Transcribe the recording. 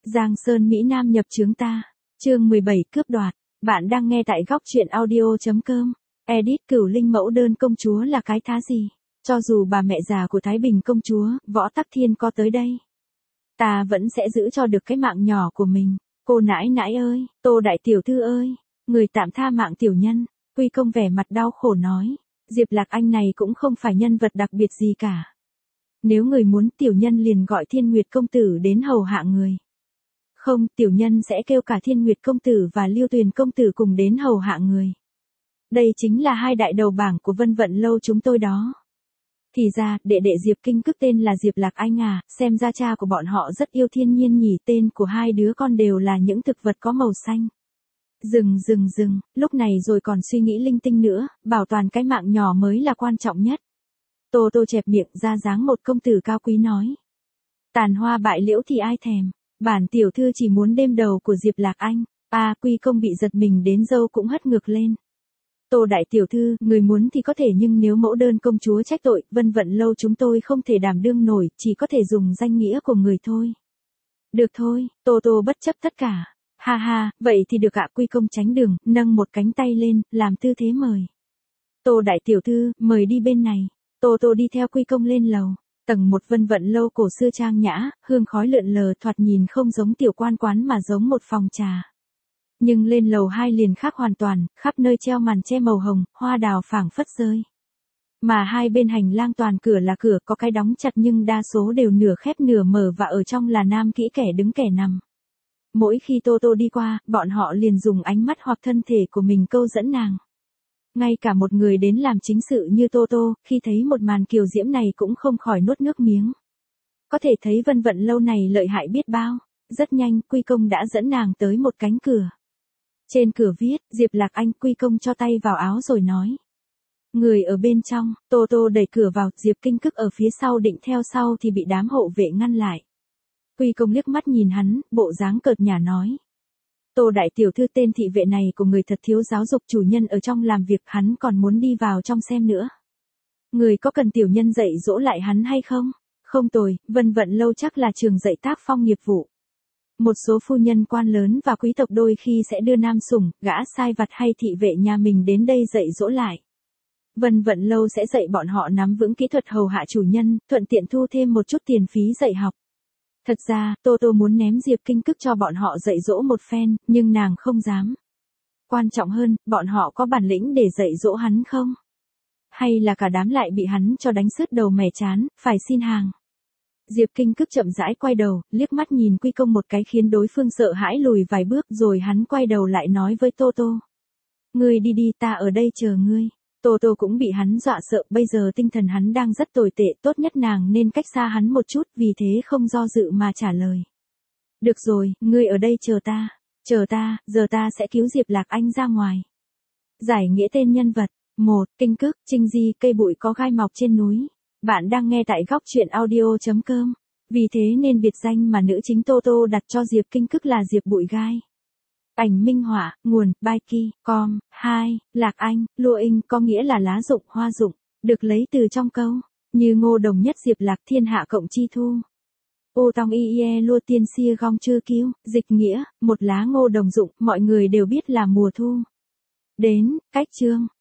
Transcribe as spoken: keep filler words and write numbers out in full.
Giang Sơn Mỹ Nam nhập chướng ta. Chương mười bảy cướp đoạt. Bạn đang nghe tại góc truyện audio chấm com. Edit Cửu Linh mẫu đơn công chúa là cái thá gì? Cho dù bà mẹ già của Thái Bình công chúa, Võ Tắc Thiên có tới đây, ta vẫn sẽ giữ cho được cái mạng nhỏ của mình. Cô nãi nãi ơi, Tô đại tiểu thư ơi, người tạm tha mạng tiểu nhân. Quy Công vẻ mặt đau khổ nói, Diệp Lạc Anh này cũng không phải nhân vật đặc biệt gì cả. Nếu người muốn tiểu nhân liền gọi Thiên Nguyệt công tử đến hầu hạ người. Không, tiểu nhân sẽ kêu cả Thiên Nguyệt công tử và Liêu Tuyền công tử cùng đến hầu hạ người. Đây chính là hai đại đầu bảng của Vân Vận lâu chúng tôi đó. Thì ra, đệ đệ Diệp Kinh Cức tên là Diệp Lạc Anh à, xem ra cha của bọn họ rất yêu thiên nhiên nhỉ, tên của hai đứa con đều là những thực vật có màu xanh. Dừng dừng dừng, lúc này rồi còn suy nghĩ linh tinh nữa, bảo toàn cái mạng nhỏ mới là quan trọng nhất. Tô Tô chẹp miệng ra dáng một công tử cao quý nói. Tàn hoa bại liễu thì ai thèm, bản tiểu thư chỉ muốn đêm đầu của Diệp Lạc Anh. À, Quy Công bị giật mình đến râu cũng hất ngược lên. Tô đại tiểu thư, người muốn thì có thể, nhưng nếu mẫu đơn công chúa trách tội, Vân Vận lâu chúng tôi không thể đảm đương nổi, chỉ có thể dùng danh nghĩa của người thôi. Được thôi, Tô Tô bất chấp tất cả. Ha ha, vậy thì được ạ. Quy Công tránh đường, nâng một cánh tay lên, làm tư thế mời. Tô đại tiểu thư, mời đi bên này. Tô Tô đi theo Quy Công lên lầu. Tầng một Vân Vận lâu cổ xưa trang nhã, hương khói lượn lờ, thoạt nhìn không giống tiểu quan quán mà giống một phòng trà. Nhưng lên lầu hai liền khác hoàn toàn, khắp nơi treo màn che màu hồng, hoa đào phảng phất rơi. Mà hai bên hành lang toàn cửa là cửa, có cái đóng chặt nhưng đa số đều nửa khép nửa mở, và ở trong là nam kỹ kẻ đứng kẻ nằm. Mỗi khi Tô Tô đi qua, bọn họ liền dùng ánh mắt hoặc thân thể của mình câu dẫn nàng. Ngay cả một người đến làm chính sự như Tô Tô, khi thấy một màn kiều diễm này cũng không khỏi nuốt nước miếng. Có thể thấy Vân Vận lâu này lợi hại biết bao. Rất nhanh, Quy Công đã dẫn nàng tới một cánh cửa. Trên cửa viết, Diệp Lạc Anh. Quy Công cho tay vào áo rồi nói. Người ở bên trong. Tô Tô đẩy cửa vào, Diệp Kinh Cức ở phía sau định theo sau thì bị đám hộ vệ ngăn lại. Quy Công liếc mắt nhìn hắn, bộ dáng cợt nhả nói. Tô đại tiểu thư, tên thị vệ này của người thật thiếu giáo dục, chủ nhân ở trong làm việc, hắn còn muốn đi vào trong xem nữa. Người có cần tiểu nhân dạy dỗ lại hắn hay không? Không tồi, Vân Vận lâu chắc là trường dạy tác phong nghiệp vụ. Một số phu nhân quan lớn và quý tộc đôi khi sẽ đưa nam sủng, gã sai vặt hay thị vệ nhà mình đến đây dạy dỗ lại. Vân Vận lâu sẽ dạy bọn họ nắm vững kỹ thuật hầu hạ chủ nhân, thuận tiện thu thêm một chút tiền phí dạy học. Thật ra, Tô Tô muốn ném Diệp Kinh Cức cho bọn họ dạy dỗ một phen, nhưng nàng không dám. Quan trọng hơn, bọn họ có bản lĩnh để dạy dỗ hắn không? Hay là cả đám lại bị hắn cho đánh sứt đầu mẻ chán, phải xin hàng? Diệp Kinh Cức chậm rãi quay đầu, liếc mắt nhìn Quy Công một cái khiến đối phương sợ hãi lùi vài bước, rồi hắn quay đầu lại nói với Tô Tô. Ngươi đi đi, ta ở đây chờ ngươi. Tô Tô cũng bị hắn dọa sợ, bây giờ tinh thần hắn đang rất tồi tệ, tốt nhất nàng nên cách xa hắn một chút, vì thế không do dự mà trả lời. Được rồi, ngươi ở đây chờ ta, chờ ta, giờ ta sẽ cứu Diệp Lạc Anh ra ngoài. Giải nghĩa tên nhân vật. một. Kinh Cức, Trinh Di, cây bụi có gai mọc trên núi. Bạn đang nghe tại góc truyện audio chấm com. Vì thế nên biệt danh mà nữ chính Tô Tô đặt cho Diệp Kinh Cức là Diệp Bụi Gai. Ảnh minh họa, nguồn, Baiki, com. hai. Lạc Anh, lua inh có nghĩa là lá rụng, hoa rụng, được lấy từ trong câu, như ngô đồng nhất Diệp Lạc thiên hạ cộng chi thu. Ô tong y ie lua tiên xia gong chư cứu, dịch nghĩa, một lá ngô đồng rụng, mọi người đều biết là mùa thu. Đến, cách chương.